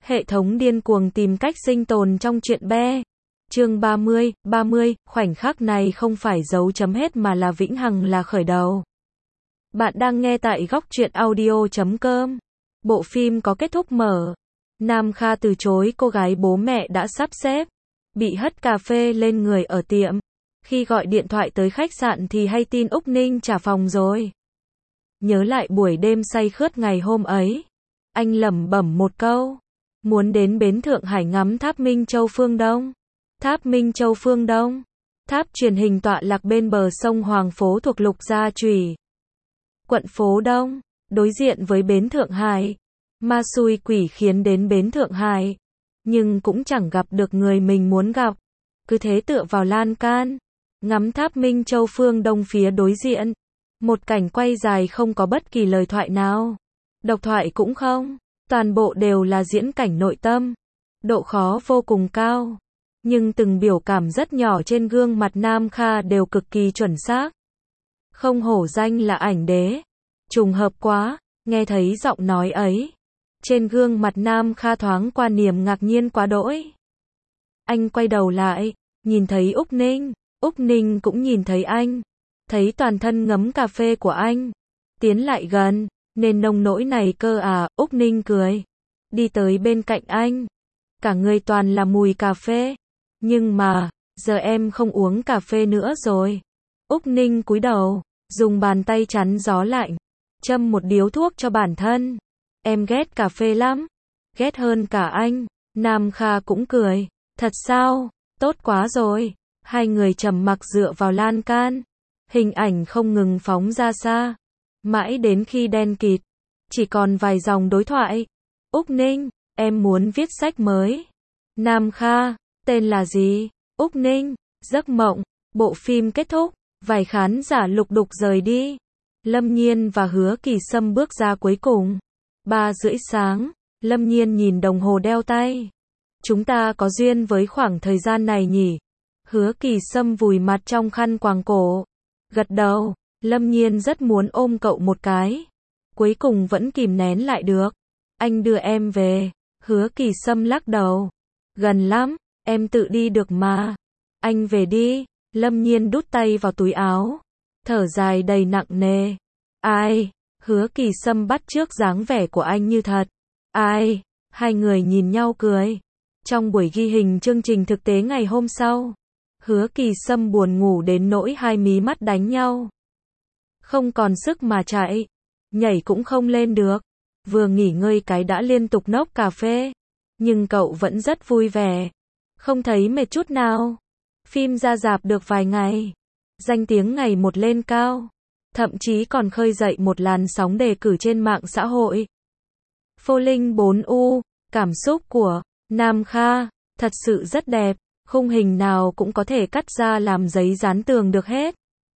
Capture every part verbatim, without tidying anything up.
Hệ thống điên cuồng tìm cách sinh tồn trong chuyện be. Chương ba mươi, ba mươi, khoảnh khắc này không phải dấu chấm hết mà là vĩnh hằng, là khởi đầu. Bạn đang nghe tại góc truyện audio chấm com. Bộ phim có kết thúc mở. Nam Kha từ chối cô gái bố mẹ đã sắp xếp. Bị hất cà phê lên người ở tiệm. Khi gọi điện thoại tới khách sạn thì hay tin Úc Ninh trả phòng rồi. Nhớ lại buổi đêm say khướt ngày hôm ấy. Anh lẩm bẩm một câu. Muốn đến bến Thượng Hải ngắm tháp Minh Châu phương Đông. Tháp Minh Châu phương Đông. Tháp truyền hình tọa lạc bên bờ sông Hoàng Phố thuộc Lục Gia Chủy, quận Phố Đông, đối diện với bến Thượng Hải. Ma xui quỷ khiến đến bến Thượng Hải, nhưng cũng chẳng gặp được người mình muốn gặp. Cứ thế tựa vào lan can, ngắm tháp Minh Châu phương Đông phía đối diện. Một cảnh quay dài không có bất kỳ lời thoại nào. Độc thoại cũng không. Toàn bộ đều là diễn cảnh nội tâm. Độ khó vô cùng cao. Nhưng từng biểu cảm rất nhỏ trên gương mặt Nam Kha đều cực kỳ chuẩn xác. Không hổ danh là ảnh đế. Trùng hợp quá, nghe thấy giọng nói ấy. Trên gương mặt Nam Kha thoáng qua niềm ngạc nhiên quá đỗi. Anh quay đầu lại, nhìn thấy Úc Ninh. Úc Ninh cũng nhìn thấy anh. Thấy toàn thân ngấm cà phê của anh. Tiến lại gần. Nên nông nỗi này cơ à, Úc Ninh cười. Đi tới bên cạnh anh. Cả người toàn là mùi cà phê. Nhưng mà, giờ em không uống cà phê nữa rồi. Úc Ninh cúi đầu, dùng bàn tay chắn gió lạnh. Châm một điếu thuốc cho bản thân. Em ghét cà phê lắm. Ghét hơn cả anh. Nam Kha cũng cười. Thật sao? Tốt quá rồi. Hai người trầm mặc dựa vào lan can. Hình ảnh không ngừng phóng ra xa. Mãi đến khi đen kịt, chỉ còn vài dòng đối thoại. Úc Ninh, em muốn viết sách mới. Nam Kha, tên là gì? Úc Ninh, giấc mộng. Bộ phim kết thúc, vài khán giả lục đục rời đi. Lâm Nhiên và Hứa Kỳ Sâm bước ra cuối cùng. Ba rưỡi sáng, Lâm Nhiên nhìn đồng hồ đeo tay. Chúng ta có duyên với khoảng thời gian này nhỉ? Hứa Kỳ Sâm vùi mặt trong khăn quàng cổ. Gật đầu. Lâm Nhiên rất muốn ôm cậu một cái. Cuối cùng vẫn kìm nén lại được. Anh đưa em về. Hứa Kỳ Sâm lắc đầu. Gần lắm, em tự đi được mà. Anh về đi. Lâm Nhiên đút tay vào túi áo. Thở dài đầy nặng nề. Ai? Hứa Kỳ Sâm bắt chước dáng vẻ của anh như thật. Ai? Hai người nhìn nhau cười. Trong buổi ghi hình chương trình thực tế ngày hôm sau, Hứa Kỳ Sâm buồn ngủ đến nỗi hai mí mắt đánh nhau. Không còn sức mà chạy, nhảy cũng không lên được. Vừa nghỉ ngơi cái đã liên tục nốc cà phê. Nhưng cậu vẫn rất vui vẻ. Không thấy mệt chút nào. Phim ra rạp được vài ngày. Danh tiếng ngày một lên cao. Thậm chí còn khơi dậy một làn sóng đề cử trên mạng xã hội. Phô Linh bốn U, cảm xúc của Nam Kha, thật sự rất đẹp. Khung hình nào cũng có thể cắt ra làm giấy dán tường được hết.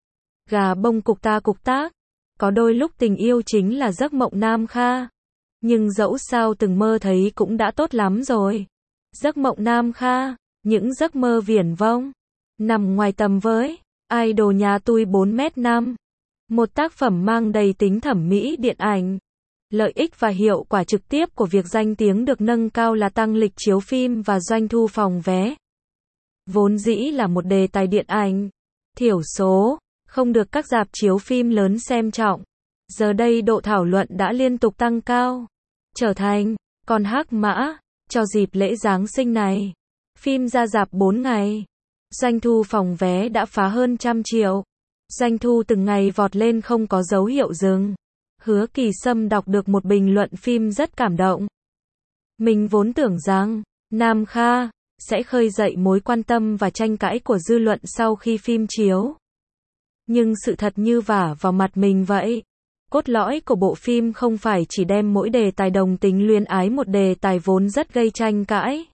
Gà bông cục ta cục tác. Có đôi lúc tình yêu chính là giấc mộng Nam Kha. Nhưng dẫu sao từng mơ thấy cũng đã tốt lắm rồi. Giấc mộng Nam Kha, những giấc mơ viển vông, nằm ngoài tầm với. Idol nhà tôi bốn mét năm. Một tác phẩm mang đầy tính thẩm mỹ điện ảnh. Lợi ích và hiệu quả trực tiếp của việc danh tiếng được nâng cao là tăng lịch chiếu phim và doanh thu phòng vé. Vốn dĩ là một đề tài điện ảnh thiểu số, không được các rạp chiếu phim lớn xem trọng. Giờ đây độ thảo luận đã liên tục tăng cao, trở thành con hắc mã cho dịp lễ Giáng sinh này. Phim ra rạp bốn ngày, doanh thu phòng vé đã phá hơn trăm triệu. Doanh thu từng ngày vọt lên không có dấu hiệu dừng. Hứa Kỳ Sâm đọc được một bình luận phim rất cảm động. Mình vốn tưởng rằng Nam Kha sẽ khơi dậy mối quan tâm và tranh cãi của dư luận sau khi phim chiếu. Nhưng sự thật như vả vào mặt mình vậy. Cốt lõi của bộ phim không phải chỉ đem mỗi đề tài đồng tính luyến ái, một đề tài vốn rất gây tranh cãi,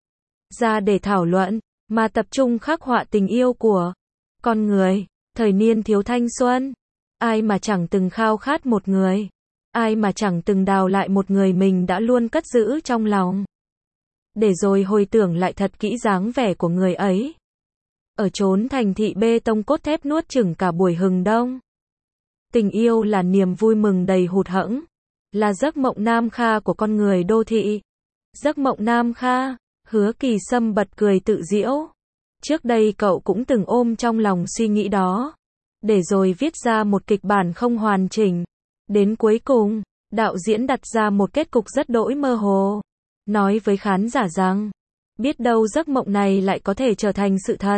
ra để thảo luận, mà tập trung khắc họa tình yêu của con người, thời niên thiếu thanh xuân. Ai mà chẳng từng khao khát một người. Ai mà chẳng từng đào lại một người mình đã luôn cất giữ trong lòng. Để rồi hồi tưởng lại thật kỹ dáng vẻ của người ấy. Ở chốn thành thị bê tông cốt thép nuốt chửng cả buổi hừng đông. Tình yêu là niềm vui mừng đầy hụt hẫng. Là giấc mộng Nam Kha của con người đô thị. Giấc mộng Nam Kha, Hứa Kỳ Sâm bật cười tự giễu. Trước đây cậu cũng từng ôm trong lòng suy nghĩ đó, để rồi viết ra một kịch bản không hoàn chỉnh. Đến cuối cùng, đạo diễn đặt ra một kết cục rất đỗi mơ hồ, nói với khán giả rằng, biết đâu giấc mộng này lại có thể trở thành sự thật.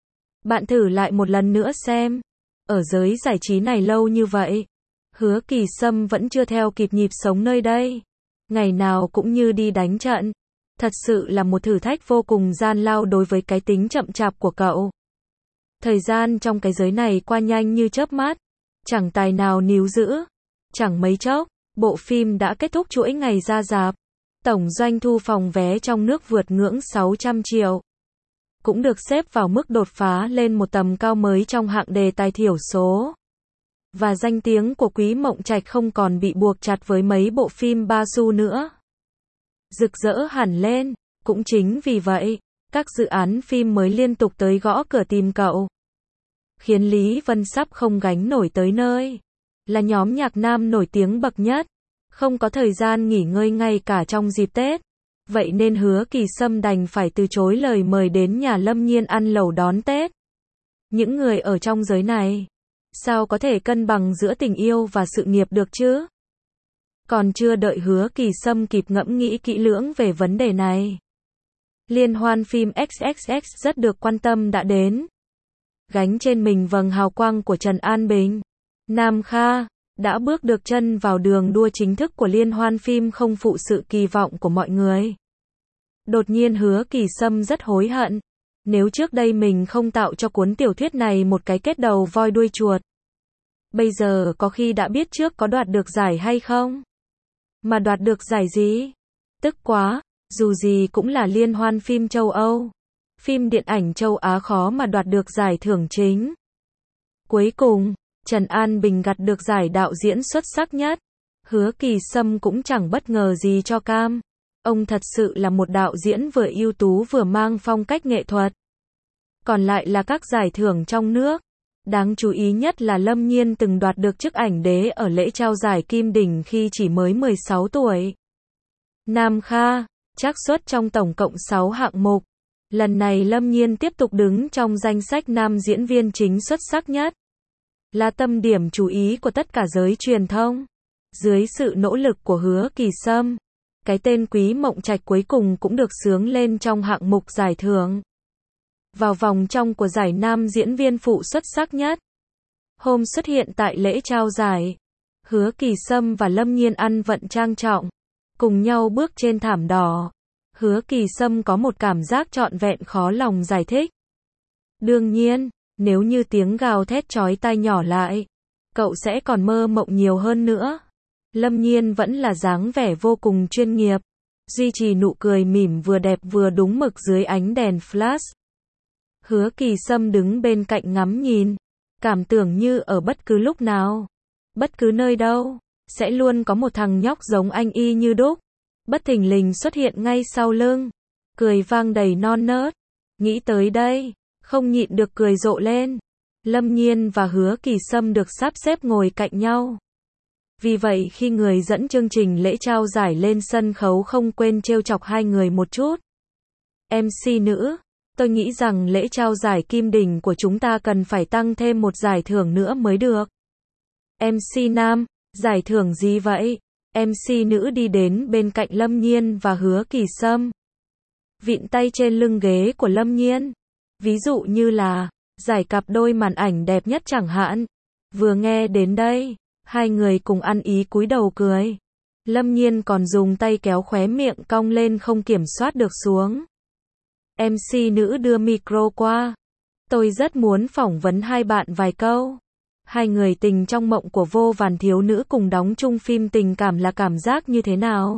Bạn thử lại một lần nữa xem. Ở giới giải trí này lâu như vậy, Hứa Kỳ Sâm vẫn chưa theo kịp nhịp sống nơi đây. Ngày nào cũng như đi đánh trận. Thật sự là một thử thách vô cùng gian lao đối với cái tính chậm chạp của cậu. Thời gian trong cái giới này qua nhanh như chớp mắt, chẳng tài nào níu giữ. Chẳng mấy chốc, bộ phim đã kết thúc chuỗi ngày ra rạp. Tổng doanh thu phòng vé trong nước vượt ngưỡng sáu trăm triệu. Cũng được xếp vào mức đột phá lên một tầm cao mới trong hạng đề tài thiểu số. Và danh tiếng của Quý Mộng Trạch không còn bị buộc chặt với mấy bộ phim ba xu nữa. Rực rỡ hẳn lên, cũng chính vì vậy, các dự án phim mới liên tục tới gõ cửa tìm cậu. Khiến Lý Vân sắp không gánh nổi tới nơi. Là nhóm nhạc nam nổi tiếng bậc nhất, không có thời gian nghỉ ngơi ngay cả trong dịp Tết. Vậy nên Hứa Kỳ Sâm đành phải từ chối lời mời đến nhà Lâm Nhiên ăn lẩu đón Tết. Những người ở trong giới này, sao có thể cân bằng giữa tình yêu và sự nghiệp được chứ? Còn chưa đợi Hứa Kỳ Sâm kịp ngẫm nghĩ kỹ lưỡng về vấn đề này, liên hoan phim ích ích ích rất được quan tâm đã đến. Gánh trên mình vầng hào quang của Trần An Bình, Nam Kha đã bước được chân vào đường đua chính thức của liên hoan phim không phụ sự kỳ vọng của mọi người. Đột nhiên Hứa Kỳ Sâm rất hối hận. Nếu trước đây mình không tạo cho cuốn tiểu thuyết này một cái kết đầu voi đuôi chuột, bây giờ có khi đã biết trước có đoạt được giải hay không. Mà đoạt được giải gì? Tức quá, dù gì cũng là liên hoan phim châu Âu. Phim điện ảnh châu Á khó mà đoạt được giải thưởng chính. Cuối cùng, Trần An Bình gặt được giải đạo diễn xuất sắc nhất. Hứa Kỳ Sâm cũng chẳng bất ngờ gì cho cam. Ông thật sự là một đạo diễn vừa ưu tú vừa mang phong cách nghệ thuật. Còn lại là các giải thưởng trong nước. Đáng chú ý nhất là Lâm Nhiên từng đoạt được chức ảnh đế ở lễ trao giải Kim Đỉnh khi chỉ mới mười sáu tuổi. Nam Kha, trắc xuất trong tổng cộng sáu hạng mục. Lần này Lâm Nhiên tiếp tục đứng trong danh sách nam diễn viên chính xuất sắc nhất. Là tâm điểm chú ý của tất cả giới truyền thông. Dưới sự nỗ lực của Hứa Kỳ Sâm, cái tên Quý Mộng Trạch cuối cùng cũng được xướng lên trong hạng mục giải thưởng. Vào vòng trong của giải nam diễn viên phụ xuất sắc nhất. Hôm xuất hiện tại lễ trao giải, Hứa Kỳ Sâm và Lâm Nhiên ăn vận trang trọng, cùng nhau bước trên thảm đỏ. Hứa Kỳ Sâm có một cảm giác trọn vẹn khó lòng giải thích. Đương nhiên, nếu như tiếng gào thét chói tai nhỏ lại, cậu sẽ còn mơ mộng nhiều hơn nữa. Lâm Nhiên vẫn là dáng vẻ vô cùng chuyên nghiệp, duy trì nụ cười mỉm vừa đẹp vừa đúng mực dưới ánh đèn flash. Hứa Kỳ Sâm đứng bên cạnh ngắm nhìn, cảm tưởng như ở bất cứ lúc nào, bất cứ nơi đâu, sẽ luôn có một thằng nhóc giống anh y như đúc, bất thình lình xuất hiện ngay sau lưng, cười vang đầy non nớt. Nghĩ tới đây, không nhịn được cười rộ lên. Lâm Nhiên và Hứa Kỳ Sâm được sắp xếp ngồi cạnh nhau. Vì vậy khi người dẫn chương trình lễ trao giải lên sân khấu không quên trêu chọc hai người một chút. em xê nữ, tôi nghĩ rằng lễ trao giải Kim Đỉnh của chúng ta cần phải tăng thêm một giải thưởng nữa mới được. em xê nam, giải thưởng gì vậy? em xê nữ đi đến bên cạnh Lâm Nhiên và Hứa Kỳ Sâm, vịn tay trên lưng ghế của Lâm Nhiên. Ví dụ như là giải cặp đôi màn ảnh đẹp nhất chẳng hạn. Vừa nghe đến đây, hai người cùng ăn ý cúi đầu cười. Lâm Nhiên còn dùng tay kéo khóe miệng cong lên không kiểm soát được xuống. em xê nữ đưa micro qua. Tôi rất muốn phỏng vấn hai bạn vài câu. Hai người tình trong mộng của vô vàn thiếu nữ cùng đóng chung phim tình cảm là cảm giác như thế nào?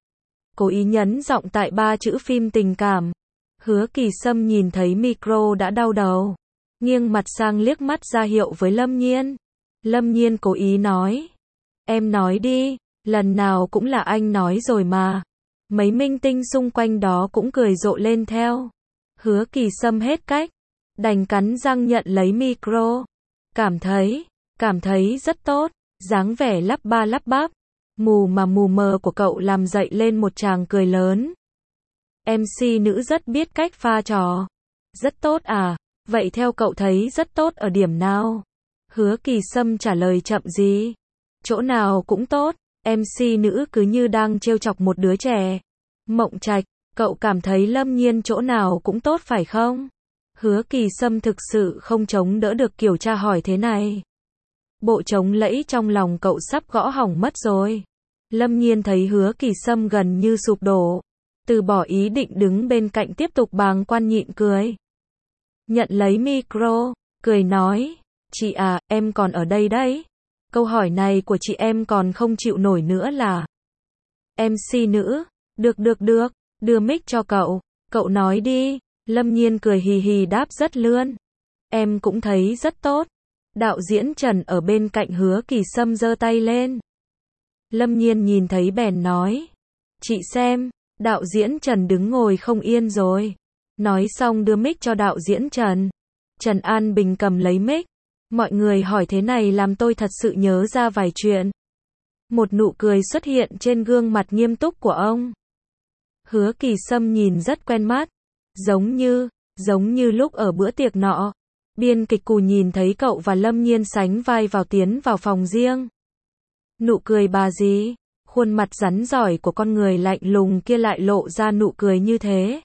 Cố ý nhấn giọng tại ba chữ phim tình cảm. Hứa Kỳ Sâm nhìn thấy micro đã đau đầu, nghiêng mặt sang liếc mắt ra hiệu với Lâm Nhiên. Lâm Nhiên cố ý nói, em nói đi, lần nào cũng là anh nói rồi mà. Mấy minh tinh xung quanh đó cũng cười rộ lên theo. Hứa Kỳ Sâm hết cách, đành cắn răng nhận lấy micro. Cảm thấy, cảm thấy rất tốt, dáng vẻ lắp ba lắp bắp, mù mà mù mờ của cậu làm dậy lên một tràng cười lớn. em xê nữ rất biết cách pha trò. Rất tốt à, vậy theo cậu thấy rất tốt ở điểm nào? Hứa Kỳ Sâm trả lời chậm gì. Chỗ nào cũng tốt, em xê nữ cứ như đang trêu chọc một đứa trẻ. Mộng Trạch, cậu cảm thấy Lâm Nhiên chỗ nào cũng tốt phải không? Hứa Kỳ Sâm thực sự không chống đỡ được kiểu tra hỏi thế này. Bộ trống lẫy trong lòng cậu sắp gõ hỏng mất rồi. Lâm Nhiên thấy Hứa Kỳ Sâm gần như sụp đổ, từ bỏ ý định đứng bên cạnh tiếp tục bàng quan nhịn cười. Nhận lấy micro, cười nói, chị à, em còn ở đây đấy. Câu hỏi này của chị em còn không chịu nổi nữa là. em xê nữ, được được được, đưa mic cho cậu, cậu nói đi. Lâm Nhiên cười hì hì đáp rất lươn. Em cũng thấy rất tốt. Đạo diễn Trần ở bên cạnh Hứa Kỳ Sâm giơ tay lên. Lâm Nhiên nhìn thấy bèn nói. Chị xem, đạo diễn Trần đứng ngồi không yên rồi. Nói xong đưa mic cho đạo diễn Trần. Trần An Bình cầm lấy mic. Mọi người hỏi thế này làm tôi thật sự nhớ ra vài chuyện. Một nụ cười xuất hiện trên gương mặt nghiêm túc của ông. Hứa Kỳ Sâm nhìn rất quen mắt. Giống như, giống như lúc ở bữa tiệc nọ. Biên kịch Cù nhìn thấy cậu và Lâm Nhiên sánh vai vào tiến vào phòng riêng. Nụ cười bà gì? Khuôn mặt rắn giỏi của con người lạnh lùng kia lại lộ ra nụ cười như thế.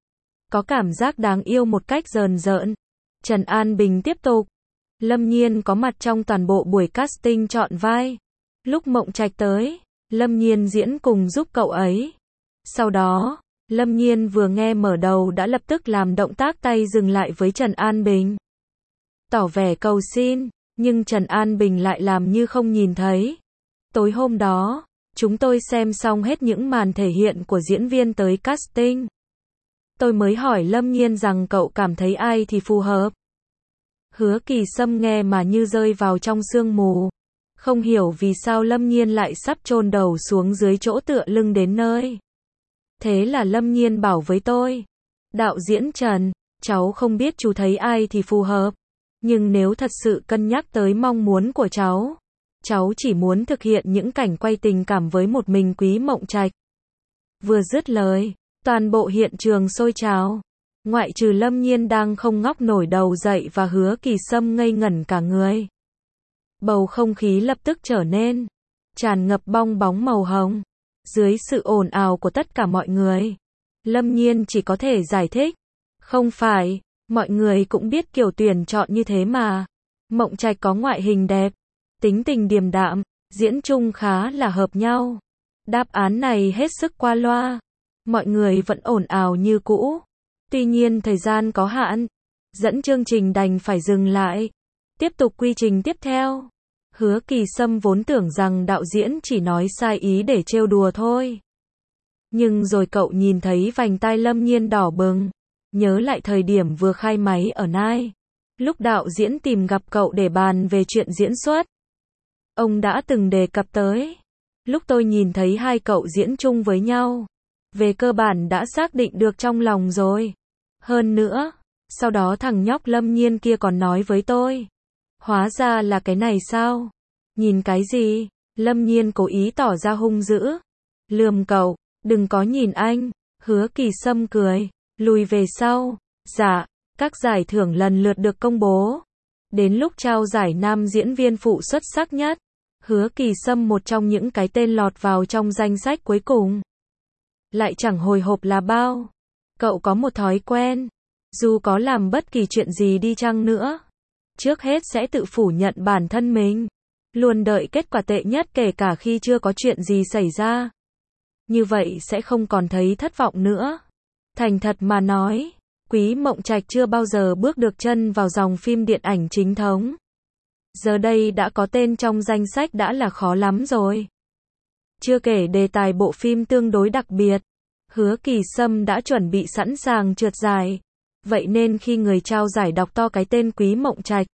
Có cảm giác đáng yêu một cách rờn rợn. Trần An Bình tiếp tục. Lâm Nhiên có mặt trong toàn bộ buổi casting chọn vai. Lúc Mộng Trạch tới, Lâm Nhiên diễn cùng giúp cậu ấy. Sau đó, Lâm Nhiên vừa nghe mở đầu đã lập tức làm động tác tay dừng lại với Trần An Bình. Tỏ vẻ cầu xin, nhưng Trần An Bình lại làm như không nhìn thấy. Tối hôm đó, chúng tôi xem xong hết những màn thể hiện của diễn viên tới casting. Tôi mới hỏi Lâm Nhiên rằng cậu cảm thấy ai thì phù hợp. Hứa Kỳ Sâm nghe mà như rơi vào trong sương mù. Không hiểu vì sao Lâm Nhiên lại sắp chôn đầu xuống dưới chỗ tựa lưng đến nơi. Thế là Lâm Nhiên bảo với tôi. Đạo diễn Trần, cháu không biết chú thấy ai thì phù hợp. Nhưng nếu thật sự cân nhắc tới mong muốn của cháu, cháu chỉ muốn thực hiện những cảnh quay tình cảm với một mình Quý Mộng Trạch. Vừa dứt lời, toàn bộ hiện trường sôi trào. Ngoại trừ Lâm Nhiên đang không ngóc nổi đầu dậy và Hứa Kỳ Sâm ngây ngẩn cả người. Bầu không khí lập tức trở nên tràn ngập bong bóng màu hồng. Dưới sự ồn ào của tất cả mọi người, Lâm Nhiên chỉ có thể giải thích. Không phải, mọi người cũng biết kiểu tuyển chọn như thế mà. Mộng Trạch có ngoại hình đẹp, tính tình điềm đạm, diễn chung khá là hợp nhau. Đáp án này hết sức qua loa. Mọi người vẫn ồn ào như cũ. Tuy nhiên thời gian có hạn, dẫn chương trình đành phải dừng lại. Tiếp tục quy trình tiếp theo. Hứa Kỳ Sâm vốn tưởng rằng đạo diễn chỉ nói sai ý để trêu đùa thôi. Nhưng rồi cậu nhìn thấy vành tai Lâm Nhiên đỏ bừng. Nhớ lại thời điểm vừa khai máy ở Nai. Lúc đạo diễn tìm gặp cậu để bàn về chuyện diễn xuất. Ông đã từng đề cập tới. Lúc tôi nhìn thấy hai cậu diễn chung với nhau. Về cơ bản đã xác định được trong lòng rồi. Hơn nữa, sau đó thằng nhóc Lâm Nhiên kia còn nói với tôi. Hóa ra là cái này sao? Nhìn cái gì? Lâm Nhiên cố ý tỏ ra hung dữ. Lườm cậu, đừng có nhìn anh. Hứa Kỳ Sâm cười, lùi về sau. Dạ, các giải thưởng lần lượt được công bố. Đến lúc trao giải nam diễn viên phụ xuất sắc nhất, Hứa Kỳ Sâm một trong những cái tên lọt vào trong danh sách cuối cùng. Lại chẳng hồi hộp là bao. Cậu có một thói quen, dù có làm bất kỳ chuyện gì đi chăng nữa, trước hết sẽ tự phủ nhận bản thân mình. Luôn đợi kết quả tệ nhất kể cả khi chưa có chuyện gì xảy ra. Như vậy sẽ không còn thấy thất vọng nữa. Thành thật mà nói, Quý Mộng Trạch chưa bao giờ bước được chân vào dòng phim điện ảnh chính thống. Giờ đây đã có tên trong danh sách đã là khó lắm rồi. Chưa kể đề tài bộ phim tương đối đặc biệt. Hứa Kỳ Sâm đã chuẩn bị sẵn sàng trượt giải. Vậy nên khi người trao giải đọc to cái tên Quý Mộng Trạch,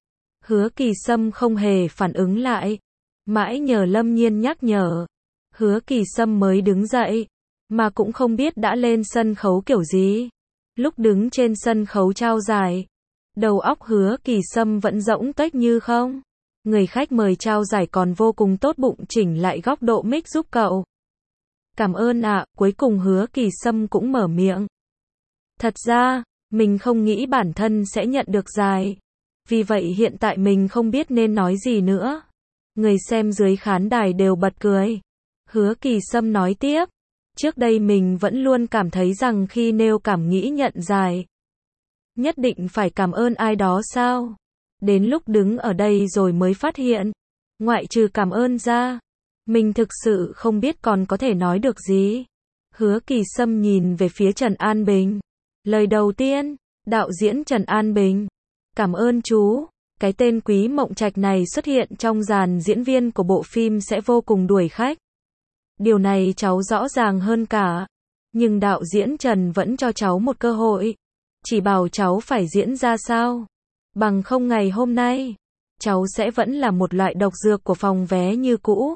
Hứa Kỳ Sâm không hề phản ứng lại. Mãi nhờ Lâm Nhiên nhắc nhở, Hứa Kỳ Sâm mới đứng dậy. Mà cũng không biết đã lên sân khấu kiểu gì. Lúc đứng trên sân khấu trao giải, đầu óc Hứa Kỳ Sâm vẫn rỗng tuếch như không. Người khách mời trao giải còn vô cùng tốt bụng chỉnh lại góc độ mic giúp cậu. Cảm ơn ạ, cuối cùng Hứa Kỳ Sâm cũng mở miệng. Thật ra, mình không nghĩ bản thân sẽ nhận được giải. Vì vậy hiện tại mình không biết nên nói gì nữa. Người xem dưới khán đài đều bật cười. Hứa Kỳ Sâm nói tiếp. Trước đây mình vẫn luôn cảm thấy rằng khi nêu cảm nghĩ nhận giải, nhất định phải cảm ơn ai đó sao? Đến lúc đứng ở đây rồi mới phát hiện, ngoại trừ cảm ơn ra, mình thực sự không biết còn có thể nói được gì. Hứa Kỳ Sâm nhìn về phía Trần An Bình. Lời đầu tiên, đạo diễn Trần An Bình. Cảm ơn chú. Cái tên Quý Mộng Trạch này xuất hiện trong dàn diễn viên của bộ phim sẽ vô cùng đuổi khách. Điều này cháu rõ ràng hơn cả. Nhưng đạo diễn Trần vẫn cho cháu một cơ hội. Chỉ bảo cháu phải diễn ra sao. Bằng không ngày hôm nay, cháu sẽ vẫn là một loại độc dược của phòng vé như cũ.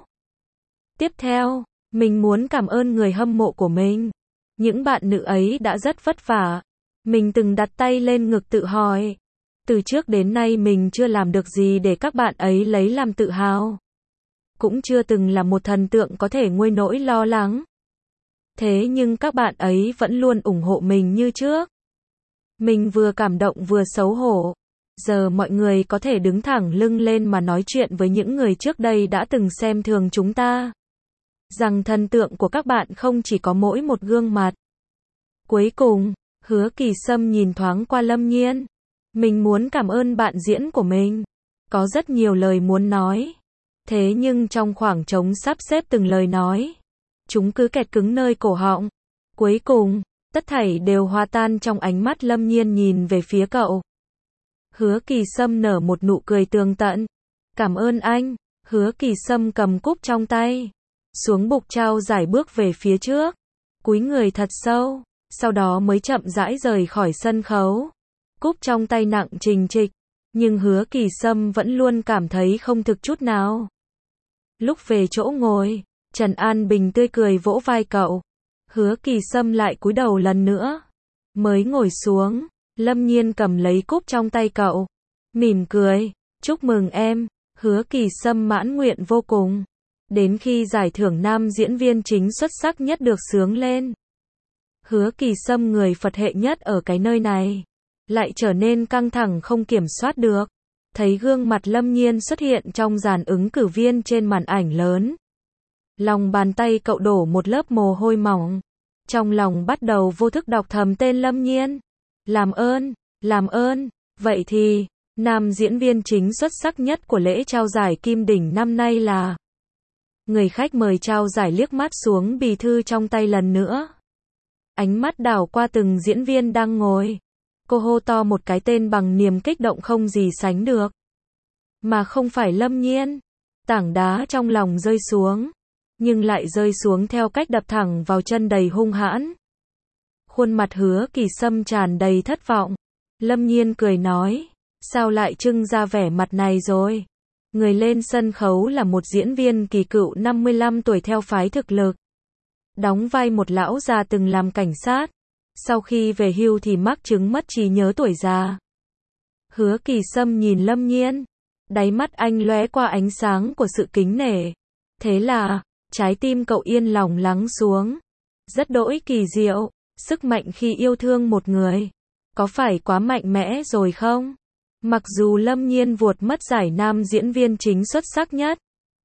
Tiếp theo, mình muốn cảm ơn người hâm mộ của mình. Những bạn nữ ấy đã rất vất vả. Mình từng đặt tay lên ngực tự hỏi. Từ trước đến nay mình chưa làm được gì để các bạn ấy lấy làm tự hào. Cũng chưa từng là một thần tượng có thể nguôi nỗi lo lắng. Thế nhưng các bạn ấy vẫn luôn ủng hộ mình như trước. Mình vừa cảm động vừa xấu hổ. Giờ mọi người có thể đứng thẳng lưng lên mà nói chuyện với những người trước đây đã từng xem thường chúng ta. Rằng thần tượng của các bạn không chỉ có mỗi một gương mặt. Cuối cùng, Hứa Kỳ Sâm nhìn thoáng qua Lâm Nhiên. Mình muốn cảm ơn bạn diễn của mình. Có rất nhiều lời muốn nói. Thế nhưng trong khoảng trống sắp xếp từng lời nói, chúng cứ kẹt cứng nơi cổ họng. Cuối cùng, tất thảy đều hòa tan trong ánh mắt Lâm Nhiên nhìn về phía cậu. Hứa Kỳ Sâm nở một nụ cười tường tận. Cảm ơn anh. Hứa Kỳ Sâm cầm cúp trong tay, xuống bục trao giải bước về phía trước, cúi người thật sâu, sau đó mới chậm rãi rời khỏi sân khấu. Cúp trong tay nặng trình trịch, nhưng Hứa Kỳ Sâm vẫn luôn cảm thấy không thực chút nào. Lúc về chỗ ngồi, Trần An Bình tươi cười vỗ vai cậu. Hứa Kỳ Sâm lại cúi đầu lần nữa. Mới ngồi xuống, Lâm Nhiên cầm lấy cúp trong tay cậu, mỉm cười. Chúc mừng em. Hứa Kỳ Sâm mãn nguyện vô cùng. Đến khi giải thưởng nam diễn viên chính xuất sắc nhất được xướng lên, Hứa Kỳ Sâm người Phật hệ nhất ở cái nơi này, lại trở nên căng thẳng không kiểm soát được. Thấy gương mặt Lâm Nhiên xuất hiện trong dàn ứng cử viên trên màn ảnh lớn. Lòng bàn tay cậu đổ một lớp mồ hôi mỏng. Trong lòng bắt đầu vô thức đọc thầm tên Lâm Nhiên. Làm ơn, làm ơn. Vậy thì, nam diễn viên chính xuất sắc nhất của lễ trao giải Kim Đỉnh năm nay là... Người khách mời trao giải liếc mắt xuống bì thư trong tay lần nữa. Ánh mắt đảo qua từng diễn viên đang ngồi. Cô hô to một cái tên bằng niềm kích động không gì sánh được. Mà không phải Lâm Nhiên. Tảng đá trong lòng rơi xuống. Nhưng lại rơi xuống theo cách đập thẳng vào chân đầy hung hãn. Khuôn mặt Hứa Kỳ Sâm tràn đầy thất vọng. Lâm Nhiên cười nói. Sao lại trưng ra vẻ mặt này rồi? Người lên sân khấu là một diễn viên kỳ cựu năm mươi lăm tuổi theo phái thực lực. Đóng vai một lão già từng làm cảnh sát. Sau khi về hưu thì mắc chứng mất trí nhớ tuổi già. Hứa Kỳ Sâm nhìn Lâm Nhiên. Đáy mắt anh lóe qua ánh sáng của sự kính nể. Thế là, trái tim cậu yên lòng lắng xuống. Rất đỗi kỳ diệu, sức mạnh khi yêu thương một người. Có phải quá mạnh mẽ rồi không? Mặc dù Lâm Nhiên vuột mất giải nam diễn viên chính xuất sắc nhất,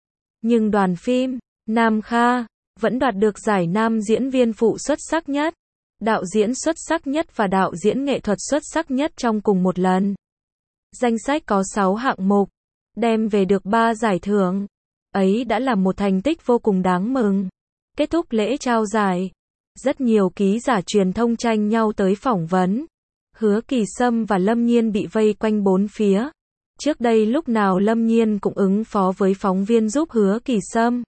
nhưng đoàn phim, Nam Kha, vẫn đoạt được giải nam diễn viên phụ xuất sắc nhất, đạo diễn xuất sắc nhất và đạo diễn nghệ thuật xuất sắc nhất trong cùng một lần. Danh sách có sáu hạng mục, đem về được ba giải thưởng. Ấy đã là một thành tích vô cùng đáng mừng. Kết thúc lễ trao giải, rất nhiều ký giả truyền thông tranh nhau tới phỏng vấn. Hứa Kỳ Sâm và Lâm Nhiên bị vây quanh bốn phía. Trước đây lúc nào Lâm Nhiên cũng ứng phó với phóng viên giúp Hứa Kỳ Sâm.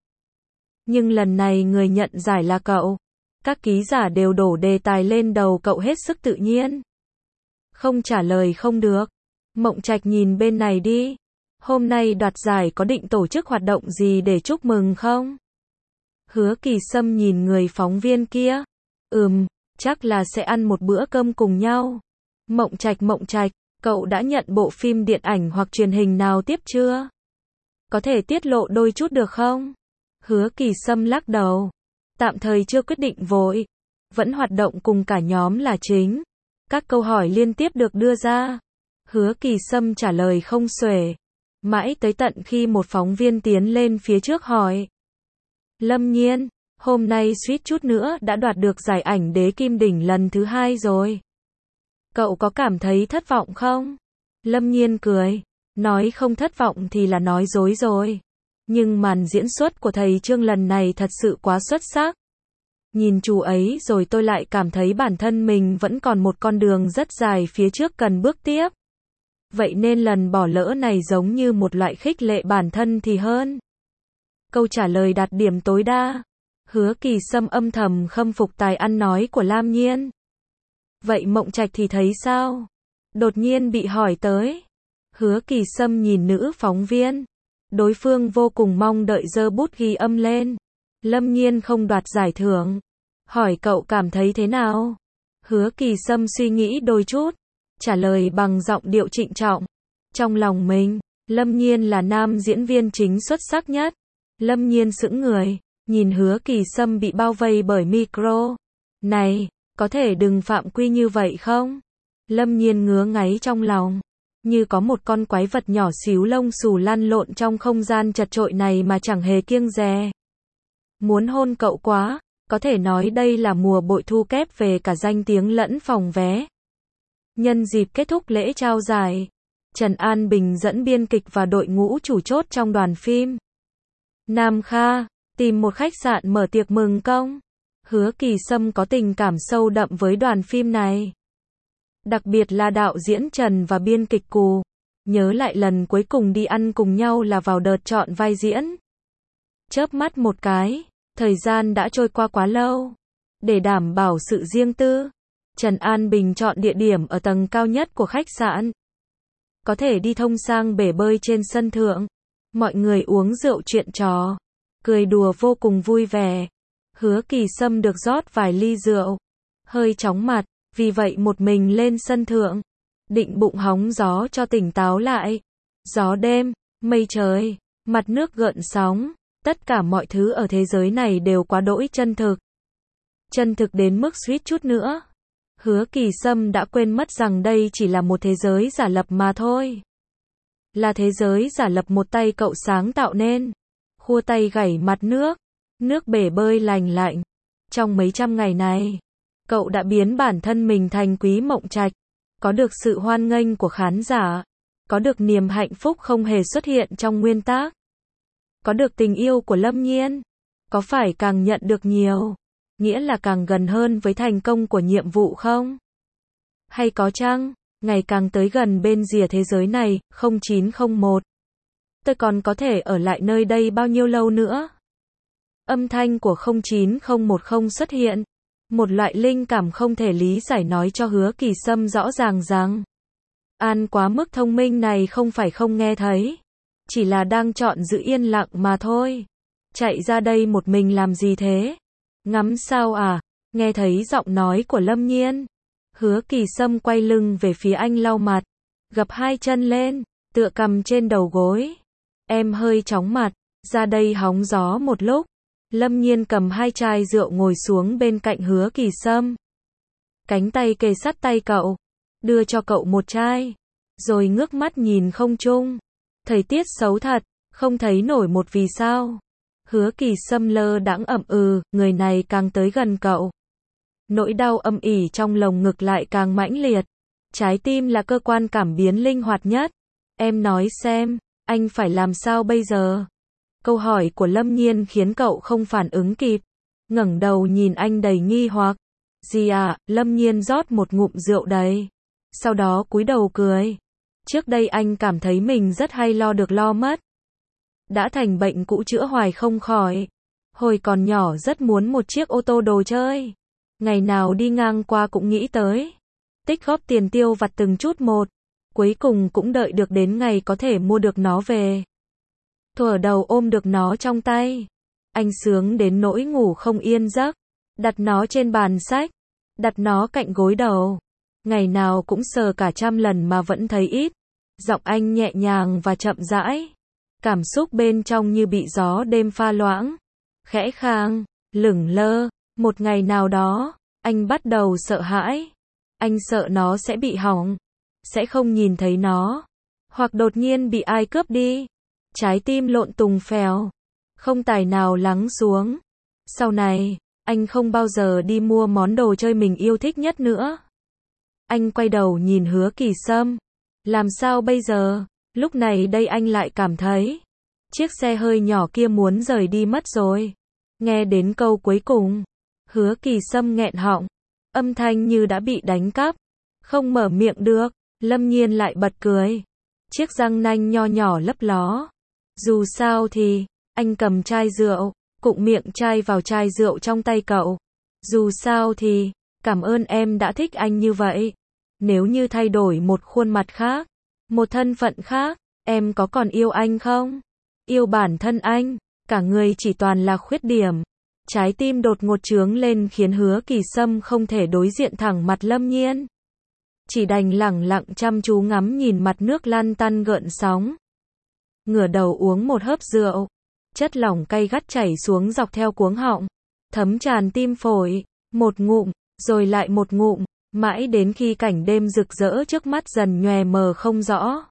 Nhưng lần này người nhận giải là cậu. Các ký giả đều đổ đề tài lên đầu cậu hết sức tự nhiên. Không trả lời không được. Mộng Trạch nhìn bên này đi. Hôm nay đoạt giải có định tổ chức hoạt động gì để chúc mừng không? Hứa Kỳ Sâm nhìn người phóng viên kia. Ừm, chắc là sẽ ăn một bữa cơm cùng nhau. Mộng Trạch Mộng Trạch, cậu đã nhận bộ phim điện ảnh hoặc truyền hình nào tiếp chưa? Có thể tiết lộ đôi chút được không? Hứa Kỳ Sâm lắc đầu. tạm thời chưa quyết định vội, vẫn hoạt động cùng cả nhóm là chính. Các câu hỏi liên tiếp được đưa ra. Hứa Kỳ Sâm trả lời không xuể. Mãi tới tận khi một phóng viên tiến lên phía trước hỏi. Lâm Nhiên, hôm nay suýt chút nữa đã đoạt được giải ảnh đế kim đỉnh lần thứ hai rồi. Cậu có cảm thấy thất vọng không? Lâm Nhiên cười. Nói không thất vọng thì là nói dối rồi. Nhưng màn diễn xuất của thầy Trương lần này thật sự quá xuất sắc. Nhìn chú ấy rồi tôi lại cảm thấy bản thân mình vẫn còn một con đường rất dài phía trước cần bước tiếp. Vậy nên lần bỏ lỡ này giống như một loại khích lệ bản thân thì hơn. Câu trả lời đạt điểm tối đa. Hứa Kỳ Sâm âm thầm khâm phục tài ăn nói của Lam Nhiên. Vậy Mộng Trạch thì thấy sao? Đột nhiên bị hỏi tới. Hứa Kỳ Sâm nhìn nữ phóng viên. Đối phương vô cùng mong đợi giơ bút ghi âm lên. Lâm Nhiên không đoạt giải thưởng. Hỏi cậu cảm thấy thế nào? Hứa Kỳ Sâm suy nghĩ đôi chút. Trả lời bằng giọng điệu trịnh trọng. Trong lòng mình, Lâm Nhiên là nam diễn viên chính xuất sắc nhất. Lâm Nhiên sững người, nhìn Hứa Kỳ Sâm bị bao vây bởi micro. Này, có thể đừng phạm quy như vậy không? Lâm Nhiên ngứa ngáy trong lòng. Như có một con quái vật nhỏ xíu lông xù lăn lộn trong không gian chật chội này mà chẳng hề kiêng dè. Muốn hôn cậu quá, có thể nói đây là mùa bội thu kép về cả danh tiếng lẫn phòng vé. Nhân dịp kết thúc lễ trao giải, Trần An Bình dẫn biên kịch và đội ngũ chủ chốt trong đoàn phim. Nam Kha, tìm một khách sạn mở tiệc mừng công. Hứa Kỳ Sâm có tình cảm sâu đậm với đoàn phim này. Đặc biệt là đạo diễn Trần và biên kịch Cù. Nhớ lại lần cuối cùng đi ăn cùng nhau là vào đợt chọn vai diễn. Chớp mắt một cái, thời gian đã trôi qua quá lâu. Để đảm bảo sự riêng tư, Trần An Bình chọn địa điểm ở tầng cao nhất của khách sạn. Có thể đi thông sang bể bơi trên sân thượng. Mọi người uống rượu chuyện trò, cười đùa vô cùng vui vẻ. Hứa Kỳ Sâm được rót vài ly rượu, hơi chóng mặt, vì vậy một mình lên sân thượng, định bụng hóng gió cho tỉnh táo lại. Gió đêm, mây trời, mặt nước gợn sóng, tất cả mọi thứ ở thế giới này đều quá đỗi chân thực. Chân thực đến mức suýt chút nữa. Hứa Kỳ Sâm đã quên mất rằng đây chỉ là một thế giới giả lập mà thôi. Là thế giới giả lập một tay cậu sáng tạo nên. Khua tay gảy mặt nước, nước bể bơi lành lạnh. Trong mấy trăm ngày này, cậu đã biến bản thân mình thành Quý Mộng Trạch, có được sự hoan nghênh của khán giả, có được niềm hạnh phúc không hề xuất hiện trong nguyên tác, có được tình yêu của Lâm Nhiên. Có phải càng nhận được nhiều, nghĩa là càng gần hơn với thành công của nhiệm vụ không? Hay có chăng, ngày càng tới gần bên rìa thế giới này, không chín không một. Tôi còn có thể ở lại nơi đây bao nhiêu lâu nữa? Âm thanh của không chín không một không xuất hiện. Một loại linh cảm không thể lý giải nói cho Hứa Kỳ Sâm rõ ràng rằng An quá mức thông minh này không phải không nghe thấy, chỉ là đang chọn giữ yên lặng mà thôi. Chạy ra đây một mình làm gì thế? Ngắm sao à? Nghe thấy giọng nói của Lâm Nhiên, Hứa Kỳ Sâm quay lưng về phía anh lau mặt, gập hai chân lên, tựa cằm trên đầu gối. Em hơi chóng mặt, ra đây hóng gió một lúc. Lâm Nhiên cầm hai chai rượu ngồi xuống bên cạnh Hứa Kỳ Sâm. Cánh tay kề sát tay cậu, đưa cho cậu một chai, rồi ngước mắt nhìn không trung. Thời tiết xấu thật, không thấy nổi một vì sao. Hứa Kỳ Sâm lơ đãng ậm ừ, người này càng tới gần cậu. Nỗi đau âm ỉ trong lồng ngực lại càng mãnh liệt. Trái tim là cơ quan cảm biến linh hoạt nhất. Em nói xem, anh phải làm sao bây giờ? Câu hỏi của Lâm Nhiên khiến cậu không phản ứng kịp. Ngẩng đầu nhìn anh đầy nghi hoặc. Gì à? Lâm Nhiên rót một ngụm rượu đầy. Sau đó cúi đầu cười. Trước đây anh cảm thấy mình rất hay lo được lo mất. Đã thành bệnh cũ chữa hoài không khỏi. Hồi còn nhỏ rất muốn một chiếc ô tô đồ chơi. Ngày nào đi ngang qua cũng nghĩ tới. Tích góp tiền tiêu vặt từng chút một. Cuối cùng cũng đợi được đến ngày có thể mua được nó về. Thuở đầu ôm được nó trong tay. Anh sướng đến nỗi ngủ không yên giấc. Đặt nó trên bàn sách. Đặt nó cạnh gối đầu. Ngày nào cũng sờ cả trăm lần mà vẫn thấy ít. Giọng anh nhẹ nhàng và chậm rãi. Cảm xúc bên trong như bị gió đêm pha loãng. Khẽ khàng. lửng lơ. Một ngày nào đó, anh bắt đầu sợ hãi. Anh sợ nó sẽ bị hỏng, sẽ không nhìn thấy nó, hoặc đột nhiên bị ai cướp đi. Trái tim lộn tùng phèo, không tài nào lắng xuống. Sau này, anh không bao giờ đi mua món đồ chơi mình yêu thích nhất nữa. Anh quay đầu nhìn Hứa Kỳ Sâm. Làm sao bây giờ? Lúc này đây anh lại cảm thấy chiếc xe hơi nhỏ kia muốn rời đi mất rồi. Nghe đến câu cuối cùng, Hứa Kỳ Sâm nghẹn họng, âm thanh như đã bị đánh cắp, không mở miệng được. Lâm Nhiên lại bật cười, chiếc răng nanh nho nhỏ lấp ló. Dù sao thì, anh cầm chai rượu, cụng miệng chai vào chai rượu trong tay cậu. Dù sao thì, cảm ơn em đã thích anh như vậy. Nếu như thay đổi một khuôn mặt khác, một thân phận khác, em có còn yêu anh không? Yêu bản thân anh, cả người chỉ toàn là khuyết điểm. Trái tim đột ngột trướng lên khiến Hứa Kỳ Sâm không thể đối diện thẳng mặt Lâm Nhiên. Chỉ đành lẳng lặng chăm chú ngắm nhìn mặt nước lăn tăn gợn sóng. Ngửa đầu uống một hớp rượu, chất lỏng cay gắt chảy xuống dọc theo cuống họng, thấm tràn tim phổi, một ngụm, rồi lại một ngụm, mãi đến khi cảnh đêm rực rỡ trước mắt dần nhòe mờ không rõ.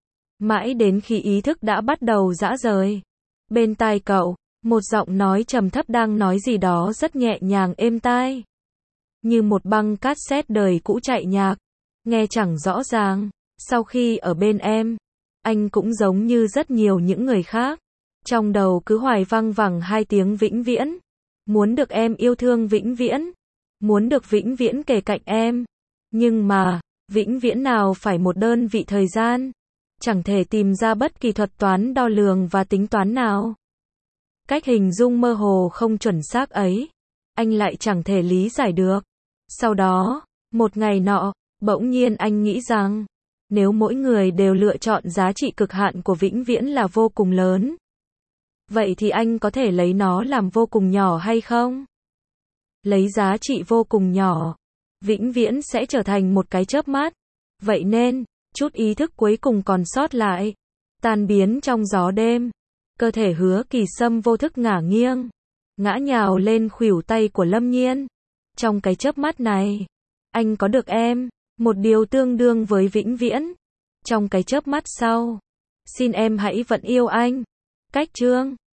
Mãi đến khi ý thức đã bắt đầu rã rời. Bên tai cậu, một giọng nói trầm thấp đang nói gì đó rất nhẹ nhàng êm tai. Như một băng cassette đời cũ chạy nhạc, nghe chẳng rõ ràng. Sau khi ở bên em, anh cũng giống như rất nhiều những người khác. Trong đầu cứ hoài văng vẳng hai tiếng vĩnh viễn. Muốn được em yêu thương vĩnh viễn. Muốn được vĩnh viễn kề cạnh em. Nhưng mà, vĩnh viễn nào phải một đơn vị thời gian. Chẳng thể tìm ra bất kỳ thuật toán đo lường và tính toán nào. Cách hình dung mơ hồ không chuẩn xác ấy, anh lại chẳng thể lý giải được. Sau đó, một ngày nọ, bỗng nhiên anh nghĩ rằng, nếu mỗi người đều lựa chọn giá trị cực hạn của vĩnh viễn là vô cùng lớn, vậy thì anh có thể lấy nó làm vô cùng nhỏ hay không? Lấy giá trị vô cùng nhỏ, vĩnh viễn sẽ trở thành một cái chớp mắt. Vậy nên, chút ý thức cuối cùng còn sót lại, tan biến trong gió đêm. Cơ thể Hứa Kỳ Sâm vô thức ngả nghiêng, ngã nhào lên khuỷu tay của Lâm Nhiên. Trong cái chớp mắt này, anh có được em, một điều tương đương với vĩnh viễn. Trong cái chớp mắt sau, xin em hãy vẫn yêu anh. Cách chương